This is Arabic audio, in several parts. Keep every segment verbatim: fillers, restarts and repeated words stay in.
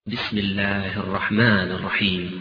بسم الله الرحمن الرحيم.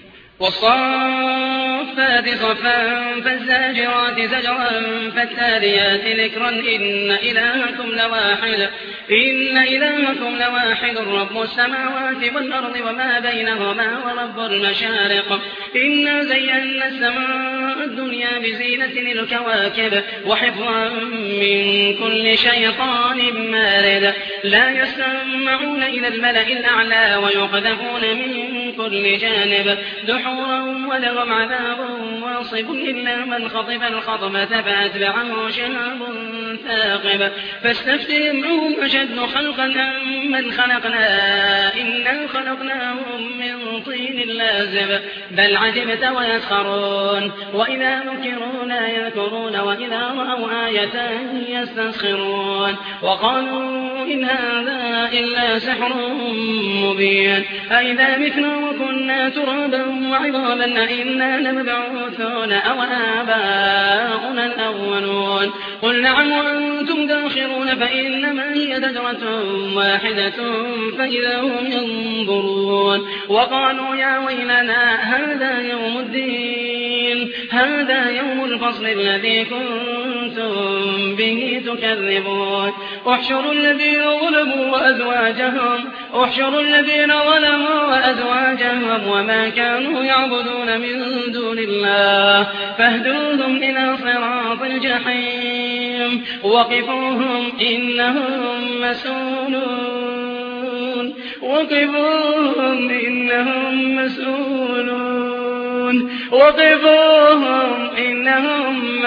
والصافات صفا فالزاجرات زجرا فالتاليات ذكرا إن إلهكم لواحد إن إلهكم لواحد رب السماوات والأرض وما بينهما ورب المشارق إنا زينا السماء الدنيا بزينة الكواكب وحفظا من كل شيطان مارد لا يسمعون إلى الملأ الأعلى ويقذفون من كل جانب دحورا ولهم عذاب واصب إلا من خطف الخطمة فأتبعه شهاب ثاقب فاستفتهم هم أشد خلقا أم من خلقنا إنا خلقناهم من طين لازب بل عجبت ويسخرون وإذا ذكروا لا يذكرون وإذا رأوا آية يستسخرون وقالوا إن هذا إلا سحر مبين أئذا متنا وكنا ترابا وعظاما أئنا لمبعوثون أو آباؤنا الأولون قل نعم وأنتم داخرون فإنما هي دجرة واحدة فإذا هم ينظرون وقالوا يا ويلنا هذا يوم الدين هذا يوم الفصل الذي كنتم به تكذبون احشروا الذين ظلموا وأزواجهم احشروا الذين ظلموا وأزواجهم وما كانوا يعبدون من دون الله فاهدوهم إلى صراط الجحيم وقفوهم إنهم مسؤولون وقفوهم إنهم مسؤولون وقفوهم إنهم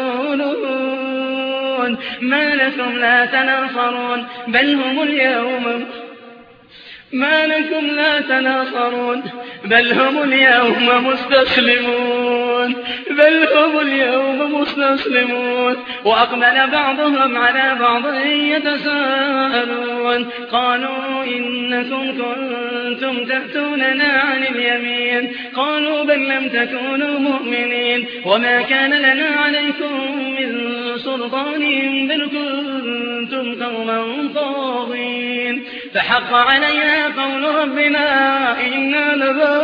مسؤولون ما لكم لا تناصرون بل هم اليوم ما لكم لا تناصرون بل هم اليوم مستسلمون بل هم اليوم مستسلمون وأقبل بعضهم على بعض يتساءلون قالوا إنكم كنتم تأتوننا عن اليمين قالوا بل لم تكونوا مؤمنين وما كان لنا عليكم من سلطان بل كنتم قوما طاغين فحق علينا قول ربنا إنا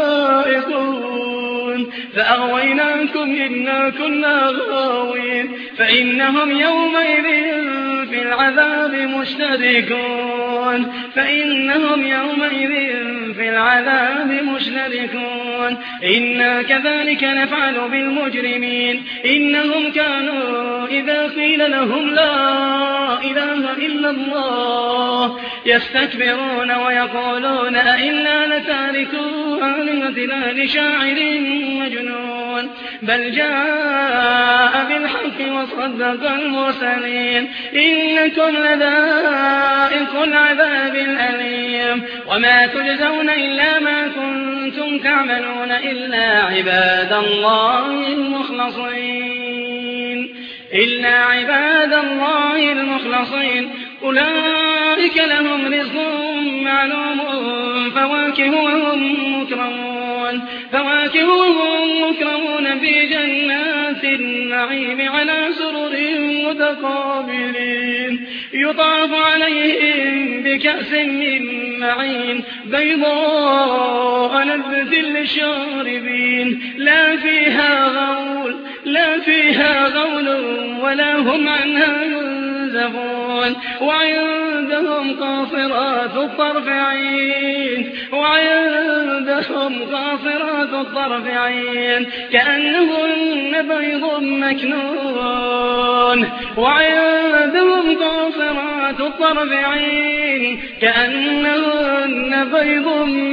لذائقون فأغويناكم إنا كنا غاوين فإنهم يومئذ في العذاب مشتركون فإنهم يومئذ في العذاب مشتركون إنا كذلك نفعل بالمجرمين إنهم كانوا إذا قيل لهم لا إله إلا الله يستكبرون ويقولون أئنا لتاركو آلهتنا لشاعر مجنون بل جاء بالحق وصدق المرسلين إنكم لذائق العذاب الأليم وما تجزون إلا ما كنتم تعملون إلا عباد الله المخلصين إلا عباد الله المخلصين أولئك لهم رزق معلوم فواكه وهم مكرمون فواكه وهم مكرمون في جنات النعيم على سرر متقابلين يطاف عليهم بكأس من معين بيضاء لذة للشاربين لا فيها غول لا فيها غول ولا هم عنها ينزفون وعندهم قاصرات الطرف عين وعندهم قاصرات الطرف عين كأنهن بيض مكنون وعندهم قاصرات الطرف عين كأنهن بيض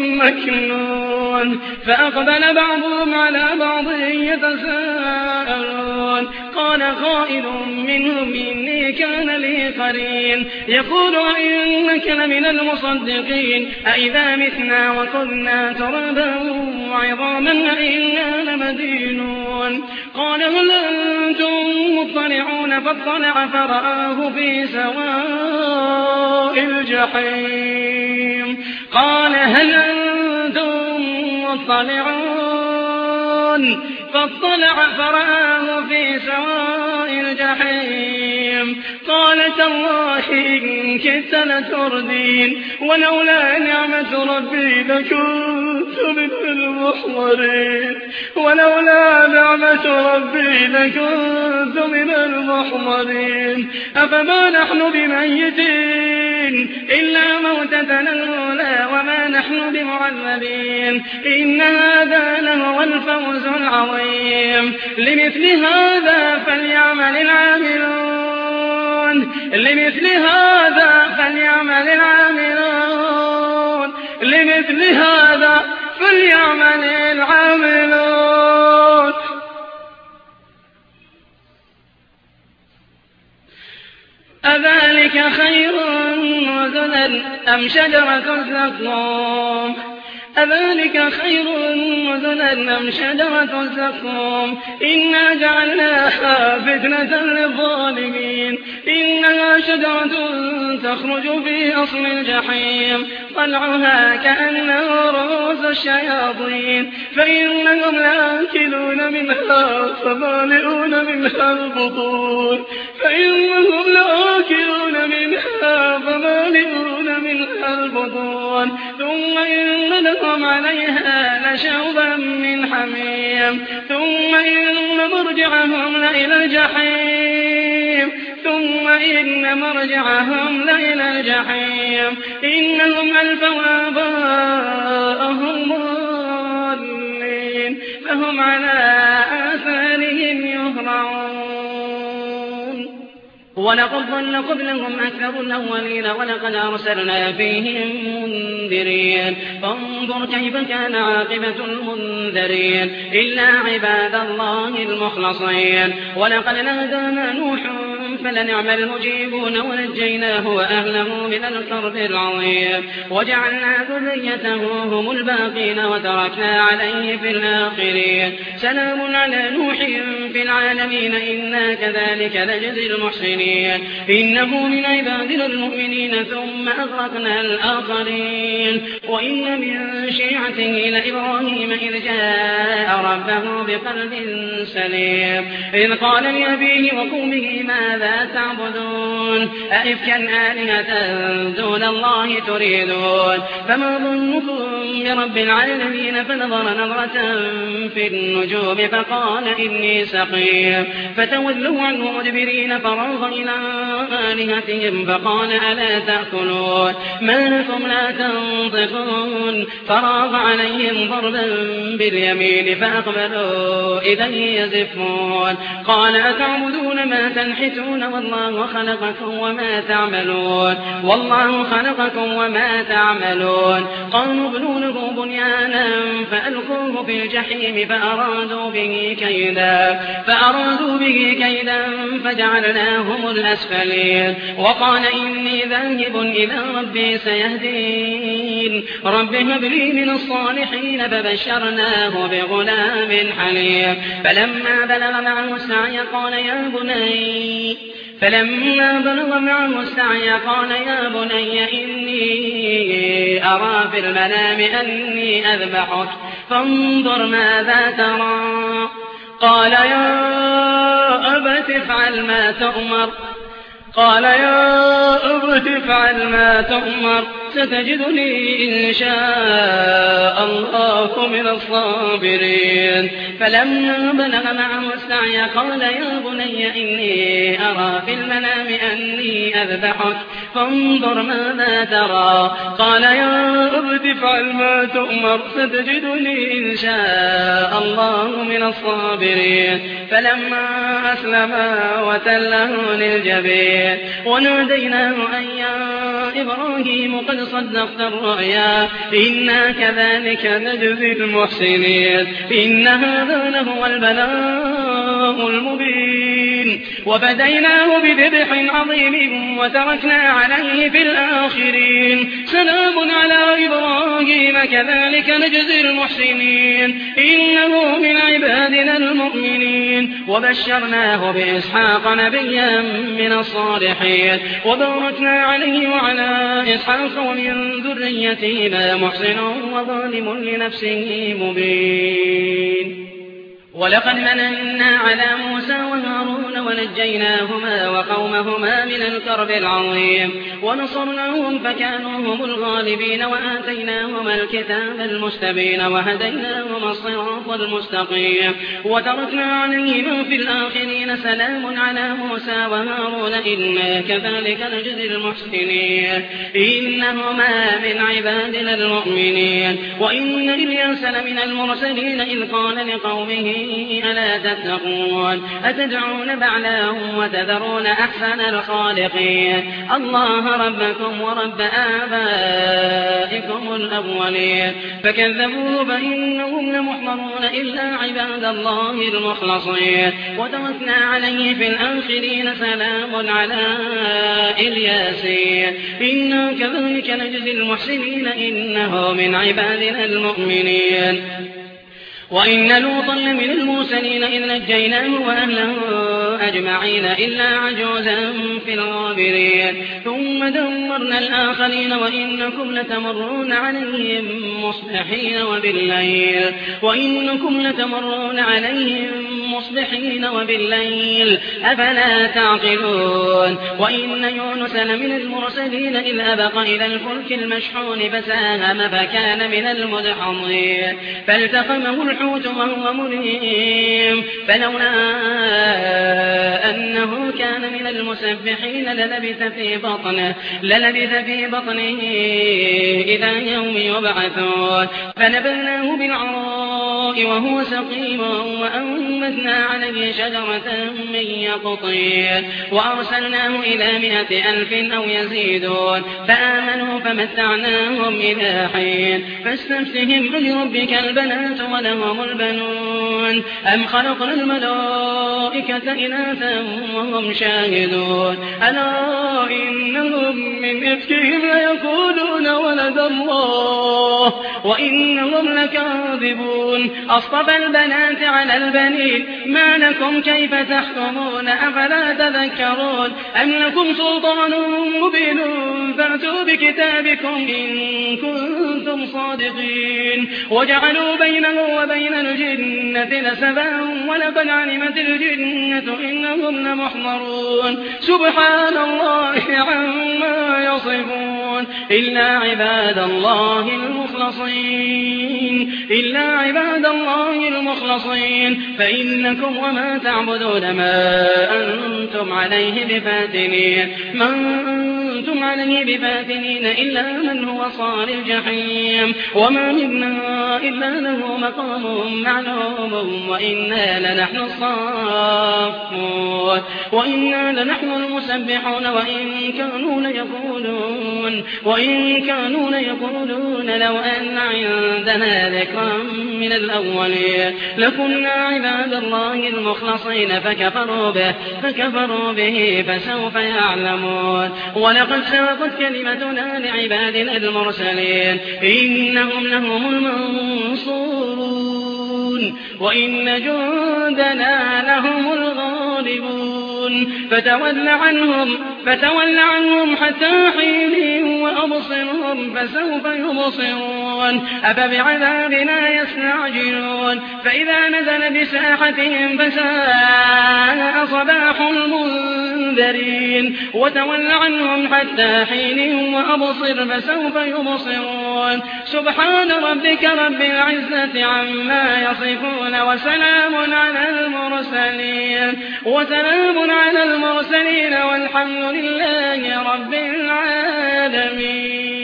مكنون فأقبل بعضهم على بعض يتساءلون قال قائل منهم إني كان لي قرين يقول إنك لمن المصدقين أئذا متنا وكنا ترابا وعظاما أئنا لمدينون قال هل أنتم مطلعون فاطلع فرآه في سواء الجحيم قال هل أنتم مطلعون فاطلع فرآه في سواء الجحيم الجحيم قال تالله إن كدت لتردين ولولا نعمة ربي لكنت من المحضرين ولولا نعمة ربي لكنت من المحضرين أفما نحن بميتين إلا موتتنا الأولى وما نحن بمعذبين إن هذا لهو الفوز العظيم لمثل هذا فليعمل العاملون لمثل هذا فليعمل العاملون لمثل هذا فليعمل العاملون أذلك خير نزلا أم شجرة الزقوم أذلك خير نزلا أم شجرة الزقوم إنا جعلناها فتنة للظالمين إنها شجرة تخرج في أصل الجحيم طلعها كأنه رؤوس الشياطين فإنهم لآكلون منها فمالئون منها البطون فإنهم لآكلون منها فمالئون منها البطون ثم إن لهم عليها لشوبا من حميم ثم إن مرجعهم لإلى الجحيم ثم إن مرجعهم لإلى الجحيم إنهم ألفوا آباءهم ضالين فهم على آثارهم يهرعون ولقد ضل قبلهم أكثر الأولين ولقد أرسلنا فيهم منذرين فانظر كيف كان عاقبة المنذرين إلا عباد الله المخلصين ولقد نادانا نوح فلنعم المجيبون ونجيناه وأهله من الكرب العظيم وجعلنا ذريته هم الباقين وتركنا عليه في الآخرين سلام على نوح في العالمين إنا كذلك نجزي المحسنين إنه من عبادنا المؤمنين ثم أغرقنا الآخرين وإن من شيعته لإبراهيم إذ جاء ربه بقلب سليم إذ قال لأبيه وقومه ماذا تعبدون أئفكا آلهة دون الله تريدون فما ظنكم برب العالمين فنظر نظرة في النجوم فقال إني سقيم فتولوا عنه مدبرين فراغ إلى آلهتهم فقال ألا تأكلون ما لكم لا تنطقون فراغ عليهم ضربا باليمين فأقبلوا إليه يزفون قال أتعبدون ما تنحتون والله خلقكم وما تعملون والله خلقكم وما تعملون قالوا ابنوا له بنيانا فألقوه في الجحيم فأرادوا به كيدا فأرادوا به كيدا فجعلناهم الأسفلين وقال إني ذاهب إلى ربي سيهدين رب هب لي من الصالحين فبشرناه بغلام حليم فلما بلغ معه السعي قال يا بني فلما بلغ معه السعي قال يا بني إني أرى في المنام أني أذبحك فانظر ماذا ترى قال يا أبت افعل ما تؤمر قال يا أبت افعل ما تؤمر ستجدني إن شاء الله من الصابرين فلما بلغ معه السعي قال يا بني إني أرى في المنام أني أذبحك فانظر ماذا ترى قال يا أبت افعل ما تؤمر ستجدني إن شاء الله من الصابرين فلما أسلما وتله للجبين وناديناه أن يا إبراهيم قد صدقت الرؤيا إنا كذلك نجزي المحسنين إن هذا لهو البلاء المبين وفديناه بذبح عظيم وتركنا عليه في الآخرين سلام على إبراهيم كذلك نجزي المحسنين إنه من عبادنا المؤمنين وبشرناه بإسحاق نبيا من الصالحين وباركنا عليه وعلى إسحاق ومن ذريتهما محسن وظالم لنفسه مبين ولقد مننا على موسى وهارون ونجيناهما وقومهما من الكرب العظيم ونصرناهم فكانوا هم الغالبين وآتيناهما الكتاب المستبين وهديناهما الصراط المستقيم وتركنا عليهما في الآخرين سلام على موسى وهارون إنا كذلك نجزي المحسنين إنهما من عبادنا المؤمنين وإن إلياس لمن المرسلين إذ قال لقومه ألا تتقون أتدعون بعلا وتذرون أحسن الخالقين الله ربكم ورب آبائكم الأولين فكذبوه فإنهم لمحضرون إلا عباد الله المخلصين وتركنا عليه في الآخرين سلام على الياسين إنا كذلك نجزي المحسنين إنه من عبادنا المؤمنين وإن لوطا لمن المرسلين إذ نجيناه وأهله أجمعين إلا عجوزا في الغابرين ثم دمرنا الآخرين وإنكم لتمرون عليهم مصبحين وبالليل وإنكم لتمرون عليهم مصبحين وبالليل أفلا تعقلون وإن يونس لمن المرسلين إذ أبق إلى الفلك المشحون فساهم فكان من المدحضين فالتقمه الحوت وهو مليم فلولا أنه كان من المسبحين للبث في بطنه للبث في بطنه إلى يوم يبعثون فنبذناه بالعراء وهو سقيم وأنبتنا عليه شجرة من يقطين وأرسلناه إلى مائة ألف أو يزيدون فآمنوا فمتعناهم إلى حين فاستفتهم لربك البنات ولهم البنون أم خلقنا الملائكة إناثا وهم شاهدون ألا إنهم من إفكهم ليقولون ولد الله وإنهم لكاذبون أصطفى البنات على البنين ما لكم كيف تحكمون أفلا تذكرون أم لكم سلطان مبين فأتوا بكتابكم إن كنتم صادقين وجعلوا بينه وبين الجنة نسبا ولقد علمت الجنة إنهم لمحضرون سبحان الله عما يصفون إلا عباد الله المخلصين إلا عباد الله المخلصين فإنكم وما تعبدون ما أنتم عليه بفاتنين ما أنتم عليه بفاتنين إلا من هو صال الجحيم وما منا إلا له مقام معلوم وإنا لنحن الصافون وإنا لنحن المسبحون وإن كانوا ليقولون وإن كانوا ليقولون لو أن عندنا ذكرا من الأولين لكنا عباد الله المخلصين فكفروا به فكفروا به فسوف يعلمون ولقد سبقت كلمتنا لعبادنا المرسلين إنهم لهم المنصورون وإن جندنا لهم الغالبون فتول عنهم فتول عنهم حتى حين وأبصرهم فسوف يبصرون أفبعذابنا يستعجلون فإذا نزل بساحتهم فساء صباح المنذرين وتول عنهم حتى حين وأبصر فسوف يبصرون سبحان ربك رب العزة عما يصفون وسلام على المرسلين وسلام على المرسلين والحمد لله رب العالمين.